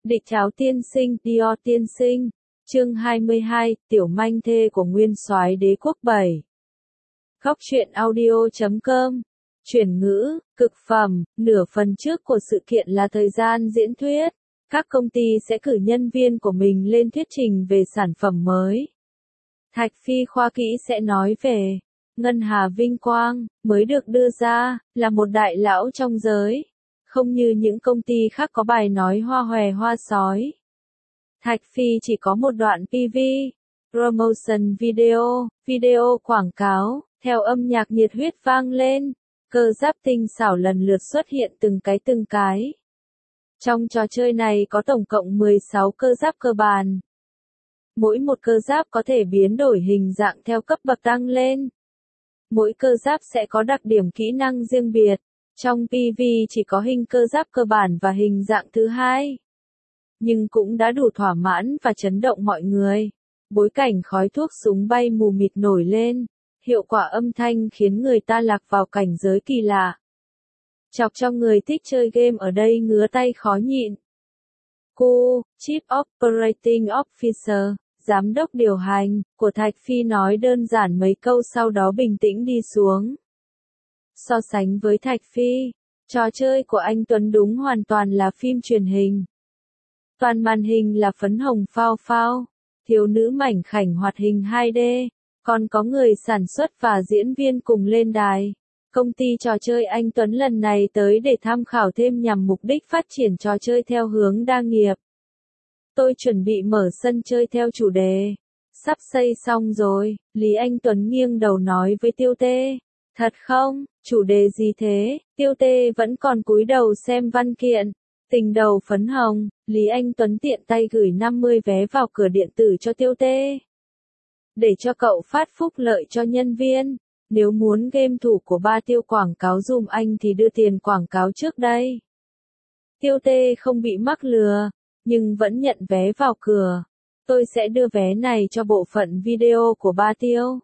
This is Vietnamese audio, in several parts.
Địch Cháo tiên sinh, Dior tiên sinh. Chương 22, tiểu manh thê của nguyên soái đế quốc 7. Góc truyện audio.com. Chuyển ngữ, cực phẩm, nửa phần trước của sự kiện là thời gian diễn thuyết. Các công ty sẽ cử nhân viên của mình lên thuyết trình về sản phẩm mới. Thạch Phi khoa kỹ sẽ nói về Ngân Hà Vinh Quang, mới được đưa ra, là một đại lão trong giới. Không như những công ty khác có bài nói hoa hòe hoa sói. Thạch Phi chỉ có một đoạn PV, promotion video quảng cáo, theo âm nhạc nhiệt huyết vang lên, cơ giáp tinh xảo lần lượt xuất hiện từng cái. Trong trò chơi này có tổng cộng 16 cơ giáp cơ bản. Mỗi một cơ giáp có thể biến đổi hình dạng theo cấp bậc tăng lên. Mỗi cơ giáp sẽ có đặc điểm kỹ năng riêng biệt. Trong PV chỉ có hình cơ giáp cơ bản và hình dạng thứ hai. Nhưng cũng đã đủ thỏa mãn và chấn động mọi người. Bối cảnh khói thuốc súng bay mù mịt nổi lên. Hiệu quả âm thanh khiến người ta lạc vào cảnh giới kỳ lạ. Chọc cho người thích chơi game ở đây ngứa tay khó nhịn. Cô, Chief Operating Officer, Giám đốc điều hành, của Thạch Phi nói đơn giản mấy câu sau đó bình tĩnh đi xuống. So sánh với Thạch Phi, trò chơi của anh Tuấn đúng hoàn toàn là phim truyền hình. Toàn màn hình là phấn hồng phao phao, thiếu nữ mảnh khảnh hoạt hình 2D, còn có người sản xuất và diễn viên cùng lên đài. Công ty trò chơi anh Tuấn lần này tới để tham khảo thêm nhằm mục đích phát triển trò chơi theo hướng đa nghiệp. Tôi chuẩn bị mở sân chơi theo chủ đề. Sắp xây xong rồi, Lý Anh Tuấn nghiêng đầu nói với Tiêu Tê. Thật không, chủ đề gì thế? Tiêu Tê vẫn còn cúi đầu xem văn kiện. Tình đầu phấn hồng, Lý Anh Tuấn tiện tay gửi 50 vé vào cửa điện tử cho Tiêu Tê. Để cho cậu phát phúc lợi cho nhân viên. Nếu muốn game thủ của Ba Tiêu quảng cáo dùm anh thì đưa tiền quảng cáo trước đây. Tiêu Tê không bị mắc lừa, nhưng vẫn nhận vé vào cửa. Tôi sẽ đưa vé này cho bộ phận video của Ba Tiêu.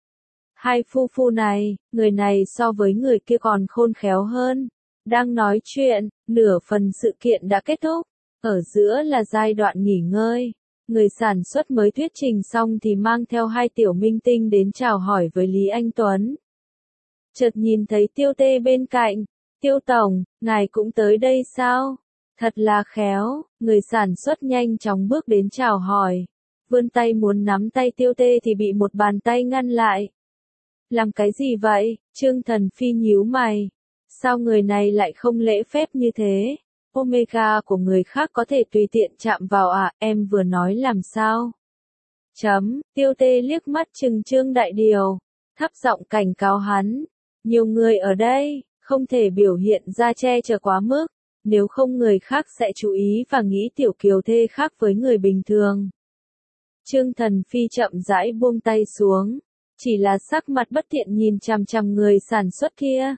Hai phu phu này, người này so với người kia còn khôn khéo hơn. Đang nói chuyện, nửa phần sự kiện đã kết thúc. Ở giữa là giai đoạn nghỉ ngơi. Người sản xuất mới thuyết trình xong thì mang theo hai tiểu minh tinh đến chào hỏi với Lý Anh Tuấn. Chợt nhìn thấy Tiêu Tê bên cạnh. Tiêu Tổng, ngài cũng tới đây sao? Thật là khéo, người sản xuất nhanh chóng bước đến chào hỏi. Vươn tay muốn nắm tay Tiêu Tê thì bị một bàn tay ngăn lại. Làm cái gì vậy? Trương Thần Phi nhíu mày. Sao người này lại không lễ phép như thế? Omega của người khác có thể tùy tiện chạm vào à, em vừa nói làm sao? Tiêu Tê liếc mắt trừng Trương Đại Điều, thấp giọng cảnh cáo hắn. Nhiều người ở đây, không thể biểu hiện ra che chở quá mức, nếu không người khác sẽ chú ý và nghĩ Tiểu Kiều Thê khác với người bình thường. Trương Thần Phi chậm rãi buông tay xuống, chỉ là sắc mặt bất thiện nhìn chằm chằm người sản xuất kia.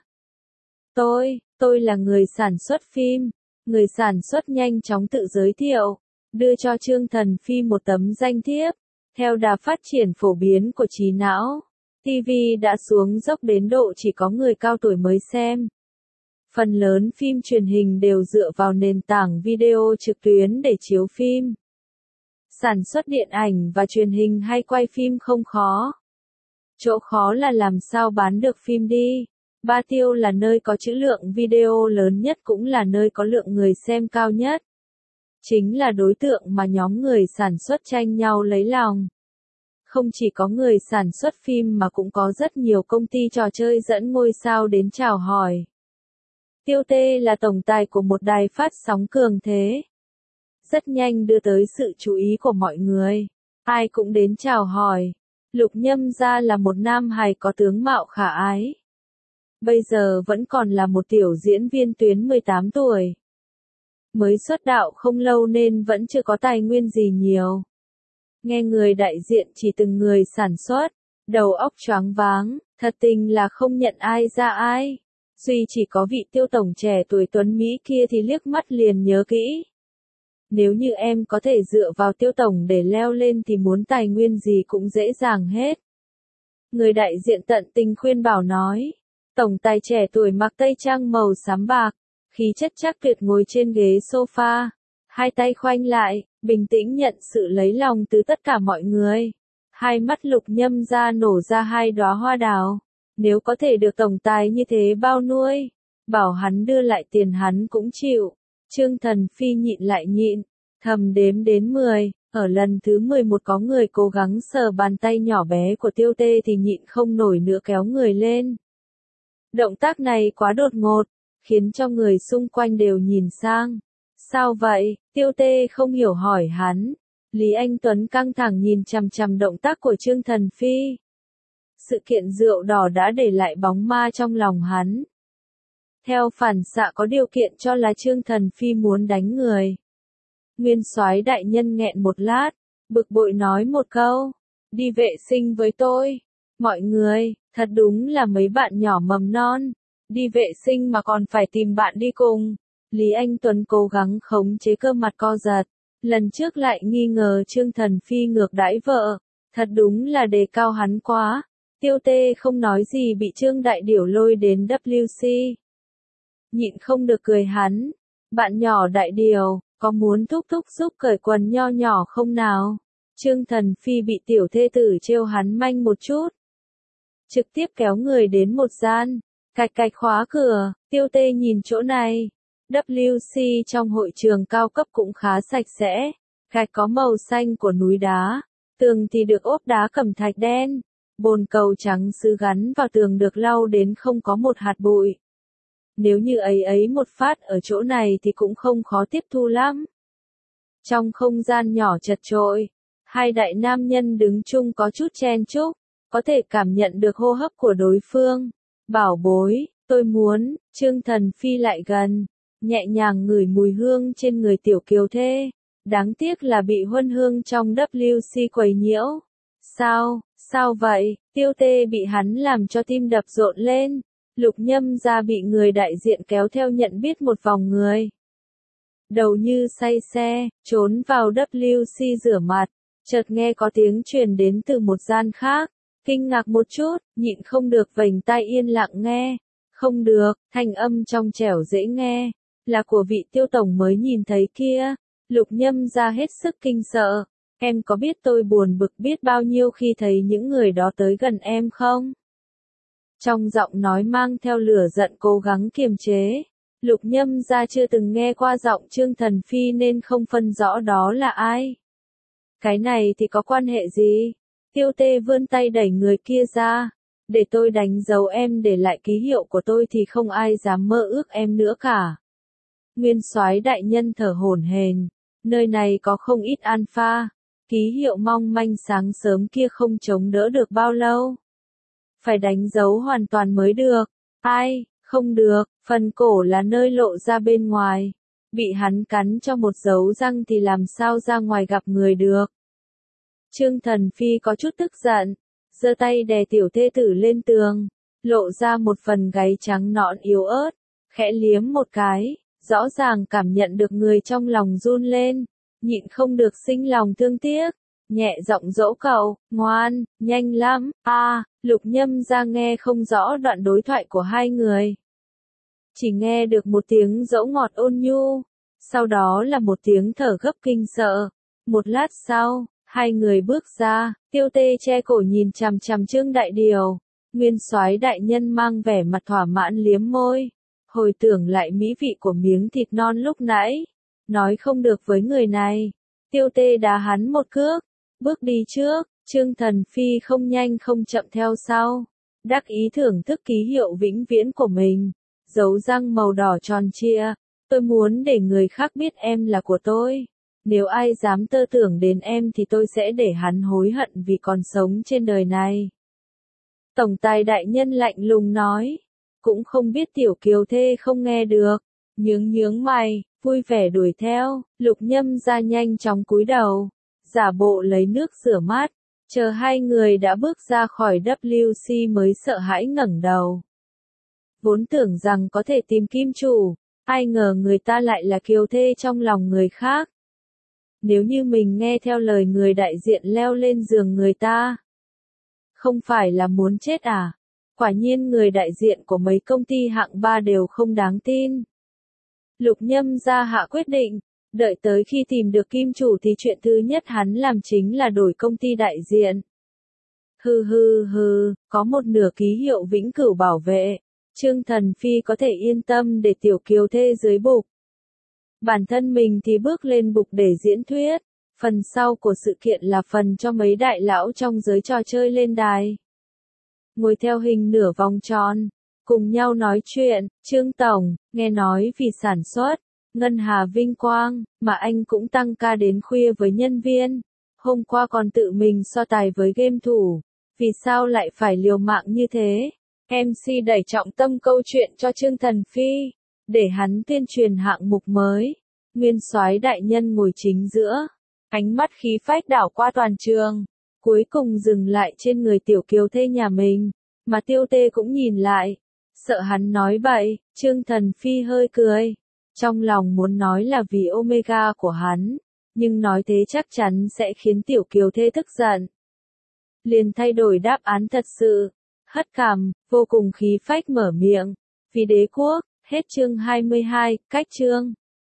Tôi là người sản xuất phim. Người sản xuất nhanh chóng tự giới thiệu, đưa cho Trương Thần Phi một tấm danh thiếp. Theo đà phát triển phổ biến của trí não, TV đã xuống dốc đến độ chỉ có người cao tuổi mới xem. Phần lớn phim truyền hình đều dựa vào nền tảng video trực tuyến để chiếu phim. Sản xuất điện ảnh và truyền hình hay quay phim không khó. Chỗ khó là làm sao bán được phim đi. Ba Tiêu là nơi có trữ lượng video lớn nhất cũng là nơi có lượng người xem cao nhất. Chính là đối tượng mà nhóm người sản xuất tranh nhau lấy lòng. Không chỉ có người sản xuất phim mà cũng có rất nhiều công ty trò chơi dẫn ngôi sao đến chào hỏi. Tiêu Tê là tổng tài của một đài phát sóng cường thế. Rất nhanh đưa tới sự chú ý của mọi người. Ai cũng đến chào hỏi. Lục Nhâm Gia là một nam hài có tướng mạo khả ái. Bây giờ vẫn còn là một tiểu diễn viên tuyến 18 tuổi. Mới xuất đạo không lâu nên vẫn chưa có tài nguyên gì nhiều. Nghe người đại diện chỉ từng người sản xuất, đầu óc choáng váng, thật tình là không nhận ai ra ai. Duy chỉ có vị Tiêu tổng trẻ tuổi tuấn Mỹ kia thì liếc mắt liền nhớ kỹ. Nếu như em có thể dựa vào Tiêu tổng để leo lên thì muốn tài nguyên gì cũng dễ dàng hết. Người đại diện tận tình khuyên bảo nói. Tổng tài trẻ tuổi mặc tây trang màu xám bạc, khí chất chắc tuyệt ngồi trên ghế sofa. Hai tay khoanh lại, bình tĩnh nhận sự lấy lòng từ tất cả mọi người. Hai mắt Lục Nhâm ra nổ ra hai đóa hoa đào. Nếu có thể được tổng tài như thế bao nuôi, bảo hắn đưa lại tiền hắn cũng chịu. Trương Thần Phi nhịn lại nhịn, thầm đếm đến 10, ở lần thứ 11 có người cố gắng sờ bàn tay nhỏ bé của Tiêu Tê thì nhịn không nổi nữa kéo người lên. Động tác này quá đột ngột, khiến cho người xung quanh đều nhìn sang. Sao vậy? Tiêu Tê không hiểu hỏi hắn. Lý Anh Tuấn căng thẳng nhìn chằm chằm động tác của Trương Thần Phi. Sự kiện rượu đỏ đã để lại bóng ma trong lòng hắn. Theo phản xạ có điều kiện cho là Trương Thần Phi muốn đánh người. Nguyên soái đại nhân nghẹn một lát, bực bội nói một câu, đi vệ sinh với tôi. Mọi người, thật đúng là mấy bạn nhỏ mầm non, đi vệ sinh mà còn phải tìm bạn đi cùng. Lý Anh Tuấn cố gắng khống chế cơ mặt co giật, lần trước lại nghi ngờ Trương Thần Phi ngược đãi vợ, thật đúng là đề cao hắn quá. Tiêu Tê không nói gì bị Trương Đại Điểu lôi đến WC. Nhịn không được cười hắn, bạn nhỏ Đại Điểu, có muốn thúc thúc giúp cởi quần nho nhỏ không nào? Trương Thần Phi bị tiểu thê tử trêu hắn manh một chút. Trực tiếp kéo người đến một gian, cạch cạch khóa cửa, Tiêu Tê nhìn chỗ này. WC trong hội trường cao cấp cũng khá sạch sẽ, gạch có màu xanh của núi đá, tường thì được ốp đá cẩm thạch đen, bồn cầu trắng sứ gắn vào tường được lau đến không có một hạt bụi. Nếu như ấy một phát ở chỗ này thì cũng không khó tiếp thu lắm. Trong không gian nhỏ chật chội, hai đại nam nhân đứng chung có chút chen chúc, có thể cảm nhận được hô hấp của đối phương. Bảo bối, tôi muốn, Trương Thần Phi lại gần, nhẹ nhàng ngửi mùi hương trên người tiểu kiều thê. Đáng tiếc là bị huân hương trong WC quấy nhiễu. Sao vậy? Tiêu Tê bị hắn làm cho tim đập rộn lên. Lục Nhâm ra bị người đại diện kéo theo nhận biết một vòng người. Đầu như say xe, trốn vào WC rửa mặt, chợt nghe có tiếng truyền đến từ một gian khác. Kinh ngạc một chút, nhịn không được vành tai yên lặng nghe. Không được, thanh âm trong trẻo dễ nghe, là của vị Tiêu tổng mới nhìn thấy kia. Lục Nhâm ra hết sức kinh sợ. Em có biết tôi buồn bực biết bao nhiêu khi thấy những người đó tới gần em không? Trong giọng nói mang theo lửa giận cố gắng kiềm chế. Lục Nhâm ra chưa từng nghe qua giọng Trương Thần Phi nên không phân rõ đó là ai. Cái này thì có quan hệ gì? Tiêu Tê vươn tay đẩy người kia ra. Để tôi đánh dấu em để lại ký hiệu của tôi thì không ai dám mơ ước em nữa cả. Nguyên soái đại nhân thở hổn hển. Nơi này có không ít alpha. Ký hiệu mong manh sáng sớm kia không chống đỡ được bao lâu. Phải đánh dấu hoàn toàn mới được. Ai, không được, phần cổ là nơi lộ ra bên ngoài. Bị hắn cắn cho một dấu răng thì làm sao ra ngoài gặp người được. Trương Thần Phi có chút tức giận, giơ tay đè tiểu thê tử lên tường, lộ ra một phần gáy trắng nõn yếu ớt, khẽ liếm một cái, rõ ràng cảm nhận được người trong lòng run lên, nhịn không được sinh lòng thương tiếc, nhẹ giọng dỗ cậu, ngoan, nhanh lắm, Lục Nhâm ra nghe không rõ đoạn đối thoại của hai người. Chỉ nghe được một tiếng dỗ ngọt ôn nhu, sau đó là một tiếng thở gấp kinh sợ. Một lát sau, hai người bước ra, Tiêu Tê che cổ nhìn chằm chằm Trương Đại Điều. Nguyên soái đại nhân mang vẻ mặt thỏa mãn liếm môi, hồi tưởng lại mỹ vị của miếng thịt non lúc nãy, nói không được với người này. Tiêu Tê đá hắn một cước, bước đi trước, Trương Thần Phi không nhanh không chậm theo sau, đắc ý thưởng thức ký hiệu vĩnh viễn của mình, dấu răng màu đỏ tròn trịa. Tôi muốn để người khác biết em là của tôi. Nếu ai dám tơ tưởng đến em thì tôi sẽ để hắn hối hận vì còn sống trên đời này. Tổng tài đại nhân lạnh lùng nói, cũng không biết tiểu kiều thê không nghe được, nhướng mày, vui vẻ đuổi theo. Lục Nhâm ra nhanh chóng cúi đầu, giả bộ lấy nước rửa mắt, chờ hai người đã bước ra khỏi WC mới sợ hãi ngẩng đầu. Vốn tưởng rằng có thể tìm kim chủ, ai ngờ người ta lại là kiều thê trong lòng người khác. Nếu như mình nghe theo lời người đại diện leo lên giường người ta, không phải là muốn chết à? Quả nhiên người đại diện của mấy công ty hạng 3 đều không đáng tin. Lục Nhâm ra hạ quyết định, Đợi tới khi tìm được kim chủ thì chuyện thứ nhất hắn làm chính là đổi công ty đại diện. Có một nửa ký hiệu vĩnh cửu bảo vệ, Trương Thần Phi có thể yên tâm để tiểu kiều thê dưới bục. Bản thân mình thì bước lên bục để diễn thuyết, phần sau của sự kiện là phần cho mấy đại lão trong giới trò chơi lên đài. Ngồi theo hình nửa vòng tròn, cùng nhau nói chuyện, Trương Tổng, nghe nói vì sản xuất, Ngân Hà Vinh Quang, mà anh cũng tăng ca đến khuya với nhân viên. Hôm qua còn tự mình so tài với game thủ, vì sao lại phải liều mạng như thế? MC đẩy trọng tâm câu chuyện cho Trương Thần Phi, để hắn tuyên truyền hạng mục mới. Nguyên soái đại nhân ngồi chính giữa, ánh mắt khí phách đảo qua toàn trường, cuối cùng dừng lại trên người tiểu kiều thê nhà mình, mà Tiêu Tê cũng nhìn lại, sợ hắn nói bậy, Trương Thần Phi hơi cười, trong lòng muốn nói là vì Omega của hắn, nhưng nói thế chắc chắn sẽ khiến tiểu kiều thê tức giận. Liền thay đổi đáp án thật sự, hất cằm, vô cùng khí phách mở miệng, vì đế quốc, hết chương 22, cách chương.